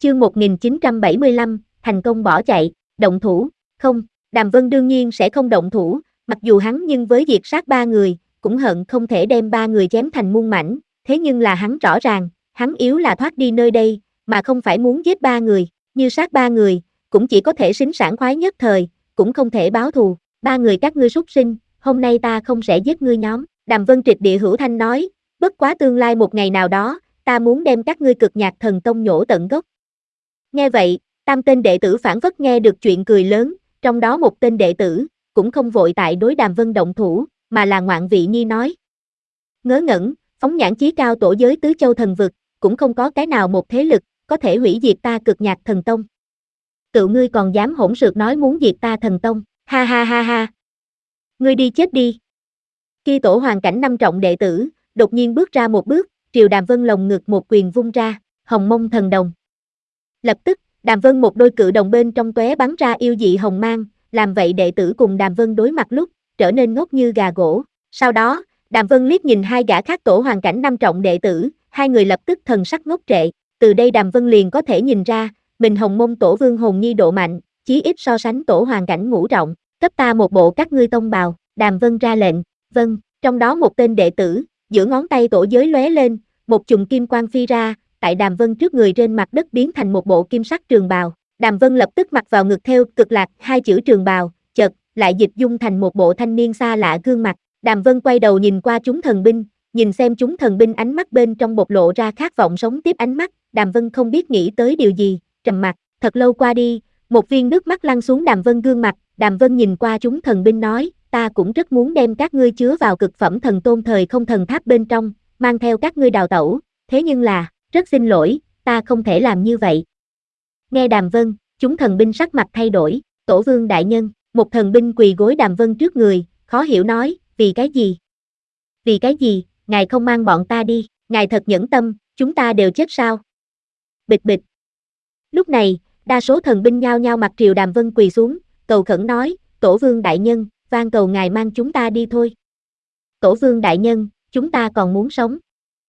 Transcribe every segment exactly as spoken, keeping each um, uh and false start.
Chương một nghìn chín trăm bảy mươi lăm, thành công bỏ chạy, động thủ, không, Đàm Vân đương nhiên sẽ không động thủ, mặc dù hắn nhưng với diệt sát ba người, cũng hận không thể đem ba người chém thành muôn mảnh, thế nhưng là hắn rõ ràng, hắn yếu là thoát đi nơi đây, mà không phải muốn giết ba người, như sát ba người, cũng chỉ có thể xính sảng khoái nhất thời, cũng không thể báo thù, ba người các ngươi súc sinh, hôm nay ta không sẽ giết ngươi nhóm, Đàm Vân triệt địa hữu thanh nói, bất quá tương lai một ngày nào đó, ta muốn đem các ngươi cực nhạc thần tông nhổ tận gốc. Nghe vậy, tam tên đệ tử phản phất nghe được chuyện cười lớn, trong đó một tên đệ tử, cũng không vội tại đối Đàm Vân động thủ, mà là Ngoạn Vị Nhi nói. Ngớ ngẩn, phóng nhãn chí cao tổ giới tứ châu thần vực, cũng không có cái nào một thế lực, có thể hủy diệt ta cực nhạc thần tông. Tự ngươi còn dám hỗn xược nói muốn diệt ta thần tông, ha ha ha ha. Ngươi đi chết đi. Khi tổ hoàn cảnh năm trọng đệ tử, đột nhiên bước ra một bước, triều Đàm Vân lồng ngực một quyền vung ra, hồng mông thần đồng. Lập tức, Đàm Vân một đôi cự đồng bên trong tóe bắn ra yêu dị hồng mang, làm vậy đệ tử cùng Đàm Vân đối mặt lúc, trở nên ngốc như gà gỗ. Sau đó, Đàm Vân liếc nhìn hai gã khác tổ hoàn cảnh năm trọng đệ tử, hai người lập tức thần sắc ngốc trệ, từ đây Đàm Vân liền có thể nhìn ra, mình hồng mông tổ vương hồn nhi độ mạnh, chí ít so sánh tổ hoàn cảnh ngũ trọng, cấp ta một bộ các ngươi tông bào, Đàm Vân ra lệnh, vâng, trong đó một tên đệ tử, giữa ngón tay tổ giới lóe lên, một chùm kim quang phi ra, tại Đàm Vân trước người trên mặt đất biến thành một bộ kim sắc trường bào. Đàm Vân lập tức mặc vào ngực theo cực lạc hai chữ trường bào, chợt lại dịch dung thành một bộ thanh niên xa lạ gương mặt. Đàm Vân quay đầu nhìn qua chúng thần binh, nhìn xem chúng thần binh ánh mắt bên trong bộc lộ ra khát vọng sống tiếp ánh mắt. Đàm Vân không biết nghĩ tới điều gì, trầm mặc. Thật lâu qua đi, một viên nước mắt lăn xuống Đàm Vân gương mặt. Đàm Vân nhìn qua chúng thần binh nói, ta cũng rất muốn đem các ngươi chứa vào cực phẩm thần tôn thời không thần tháp bên trong, mang theo các ngươi đào tẩu, thế nhưng là, rất xin lỗi, ta không thể làm như vậy. Nghe Đàm Vân, chúng thần binh sắc mặt thay đổi, tổ vương đại nhân, một thần binh quỳ gối Đàm Vân trước người, khó hiểu nói, vì cái gì? Vì cái gì, ngài không mang bọn ta đi, ngài thật nhẫn tâm, chúng ta đều chết sao? Bịch bịch. Lúc này, đa số thần binh nhao nhao mặt triều Đàm Vân quỳ xuống, cầu khẩn nói, tổ vương đại nhân, van cầu ngài mang chúng ta đi thôi. Tổ vương đại nhân, chúng ta còn muốn sống.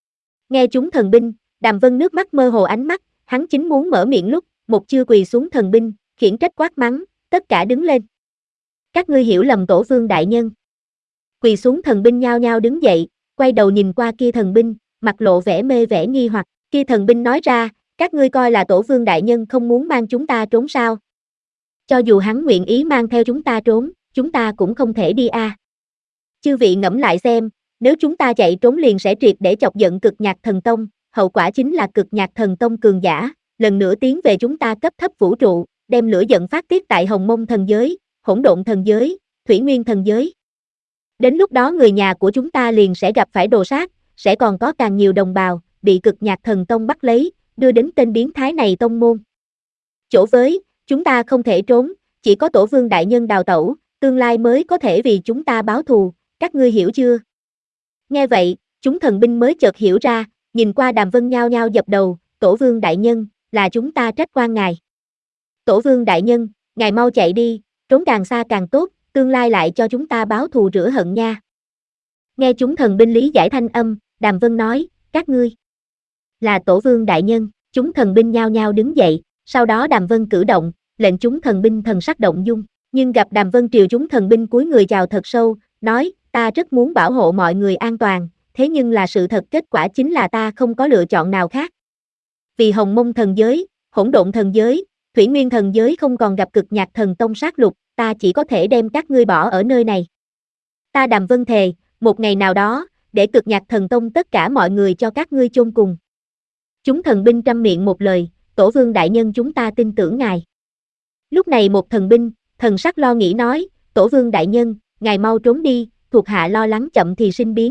Nghe chúng thần binh, Đàm Vân nước mắt mơ hồ ánh mắt, hắn chính muốn mở miệng lúc, một chưa quỳ xuống thần binh, khiển trách quát mắng, tất cả đứng lên. Các ngươi hiểu lầm tổ vương đại nhân. Quỳ xuống thần binh nhao nhao đứng dậy, quay đầu nhìn qua kia thần binh, mặt lộ vẻ mê vẻ nghi hoặc, kia thần binh nói ra, các ngươi coi là tổ vương đại nhân không muốn mang chúng ta trốn sao? Cho dù hắn nguyện ý mang theo chúng ta trốn, chúng ta cũng không thể đi a. À. Chư vị ngẫm lại xem, nếu chúng ta chạy trốn liền sẽ triệt để chọc giận cực nhạc thần tông, hậu quả chính là cực nhạc thần tông cường giả, lần nữa tiến về chúng ta cấp thấp vũ trụ, đem lửa giận phát tiết tại hồng mông thần giới, hỗn độn thần giới, thủy nguyên thần giới. Đến lúc đó người nhà của chúng ta liền sẽ gặp phải đồ sát, sẽ còn có càng nhiều đồng bào, bị cực nhạc thần tông bắt lấy, đưa đến tên biến thái này tông môn. Chỗ với, chúng ta không thể trốn, chỉ có tổ vương đại nhân đào tẩu, tương lai mới có thể vì chúng ta báo thù, các ngươi hiểu chưa? Nghe vậy, chúng thần binh mới chợt hiểu ra, nhìn qua Đàm Vân nhao nhao dập đầu, tổ vương đại nhân, là chúng ta trách oan ngài. Tổ vương đại nhân, ngài mau chạy đi, trốn càng xa càng tốt, tương lai lại cho chúng ta báo thù rửa hận nha. Nghe chúng thần binh lý giải thanh âm, Đàm Vân nói, các ngươi là tổ vương đại nhân, chúng thần binh nhao nhao đứng dậy, sau đó Đàm Vân cử động, lệnh chúng thần binh thần sắc động dung, nhưng gặp Đàm Vân triều chúng thần binh cúi người chào thật sâu, nói, ta rất muốn bảo hộ mọi người an toàn, thế nhưng là sự thật kết quả chính là ta không có lựa chọn nào khác. Vì hồng mông thần giới, hỗn độn thần giới, thủy nguyên thần giới không còn gặp cực nhạc thần tông sát lục, ta chỉ có thể đem các ngươi bỏ ở nơi này. Ta Đàm Vân thề, một ngày nào đó, để cực nhạc thần tông tất cả mọi người cho các ngươi chôn cùng. Chúng thần binh trăm miệng một lời, tổ vương đại nhân chúng ta tin tưởng ngài. Lúc này một thần binh, thần sắc lo nghĩ nói, tổ vương đại nhân, ngài mau trốn đi, thuộc hạ lo lắng chậm thì sinh biến.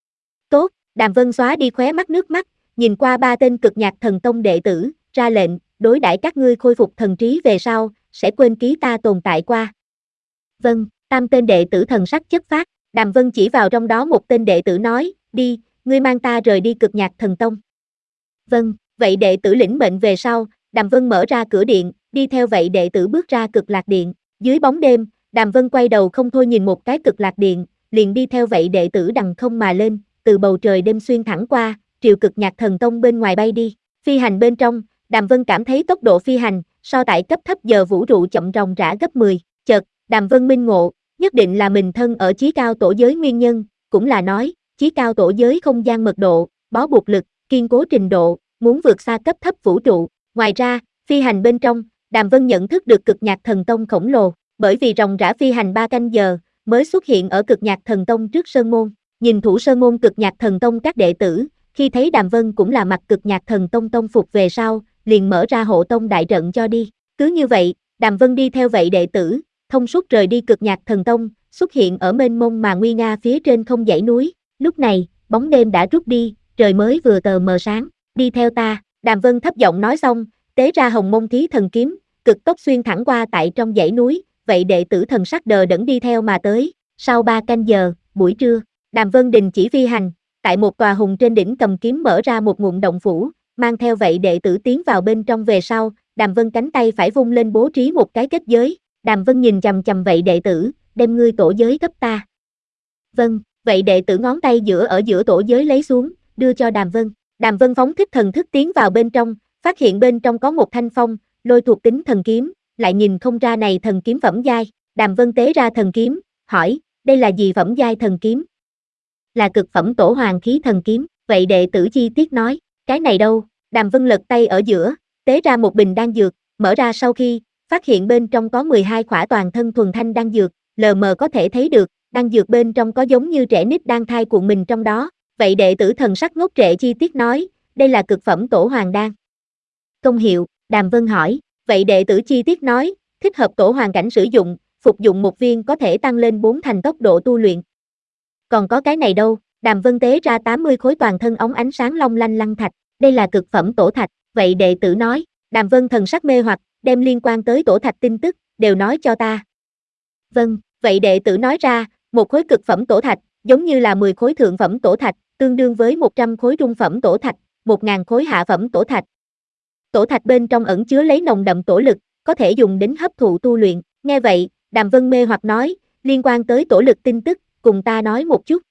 Tốt, Đàm Vân xóa đi khóe mắt nước mắt, nhìn qua ba tên cực nhạc thần tông đệ tử, ra lệnh, đối đãi các ngươi khôi phục thần trí về sau, sẽ quên ký ta tồn tại qua. Vâng, tam tên đệ tử thần sắc chất phát, Đàm Vân chỉ vào trong đó một tên đệ tử nói, đi, ngươi mang ta rời đi cực nhạc thần tông. Vâng, vậy đệ tử lĩnh mệnh về sau, Đàm Vân mở ra cửa điện, đi theo vậy đệ tử bước ra cực lạc điện, dưới bóng đêm, Đàm Vân quay đầu không thôi nhìn một cái cực lạc điện, liền đi theo vậy đệ tử đằng không mà lên, từ bầu trời đêm xuyên thẳng qua, triều cực nhạc thần tông bên ngoài bay đi, phi hành bên trong, Đàm Vân cảm thấy tốc độ phi hành, so tại cấp thấp giờ vũ trụ chậm ròng rã gấp mười, chợt, Đàm Vân minh ngộ, nhất định là mình thân ở chí cao tổ giới nguyên nhân, cũng là nói, chí cao tổ giới không gian mật độ, bó buộc lực, kiên cố trình độ, muốn vượt xa cấp thấp vũ trụ. Ngoài ra, phi hành bên trong, Đàm Vân nhận thức được cực nhạc thần tông khổng lồ, bởi vì ròng rã phi hành ba canh giờ, mới xuất hiện ở cực nhạc thần tông trước sơn môn. Nhìn thủ sơn môn cực nhạc thần tông các đệ tử, khi thấy Đàm Vân cũng là mặc cực nhạc thần tông tông phục về sau, liền mở ra hộ tông đại trận cho đi. Cứ như vậy, Đàm Vân đi theo vậy đệ tử, thông suốt rời đi cực nhạc thần tông, xuất hiện ở mênh mông mà nguy nga phía trên không dãy núi. Lúc này, bóng đêm đã rút đi, trời mới vừa tờ mờ sáng. Đi theo ta, Đàm Vân thấp giọng nói xong, tế ra hồng mông thí thần kiếm, cực tốc xuyên thẳng qua tại trong dãy núi, vậy đệ tử thần sắc đờ đẫn đi theo mà tới. Sau ba canh giờ, buổi trưa, Đàm Vân đình chỉ phi hành, tại một tòa hùng trên đỉnh cầm kiếm mở ra một ngụm động phủ, mang theo vậy đệ tử tiến vào bên trong về sau, Đàm Vân cánh tay phải vung lên bố trí một cái kết giới. Đàm Vân nhìn chằm chằm vậy đệ tử, đem ngươi tổ giới cấp ta. Vâng, vậy đệ tử ngón tay giữa ở giữa tổ giới lấy xuống, đưa cho Đàm Vân. Đàm Vân phóng thích thần thức tiến vào bên trong, phát hiện bên trong có một thanh phong, lôi thuộc tính thần kiếm, lại nhìn không ra này thần kiếm phẩm giai. Đàm Vân tế ra thần kiếm, hỏi, đây là gì phẩm giai thần kiếm? Là cực phẩm tổ hoàng khí thần kiếm, vậy đệ tử chi tiết nói, cái này đâu? Đàm Vân lật tay ở giữa, tế ra một bình đan dược, mở ra sau khi, phát hiện bên trong có mười hai khỏa toàn thân thuần thanh đan dược, lờ mờ có thể thấy được, đan dược bên trong có giống như trẻ nít đang thai cuộn mình trong đó. Vậy đệ tử thần sắc ngốc trệ chi tiết nói, đây là cực phẩm tổ hoàng đan. Công hiệu, Đàm Vân hỏi, vậy đệ tử chi tiết nói, thích hợp tổ hoàng cảnh sử dụng, phục dụng một viên có thể tăng lên bốn thành tốc độ tu luyện. Còn có cái này đâu? Đàm Vân tế ra tám mươi khối toàn thân óng ánh sáng long lanh lăng thạch, đây là cực phẩm tổ thạch, vậy đệ tử nói, Đàm Vân thần sắc mê hoặc, đem liên quan tới tổ thạch tin tức, đều nói cho ta. Vâng, vậy đệ tử nói ra, một khối cực phẩm tổ thạch, giống như là mười khối thượng phẩm tổ thạch, tương đương với một trăm khối trung phẩm tổ thạch, một nghìn khối hạ phẩm tổ thạch. Tổ thạch bên trong ẩn chứa lấy nồng đậm tổ lực, có thể dùng đến hấp thụ tu luyện. Nghe vậy, Đàm Vân mê hoặc nói, liên quan tới tổ lực tin tức, cùng ta nói một chút.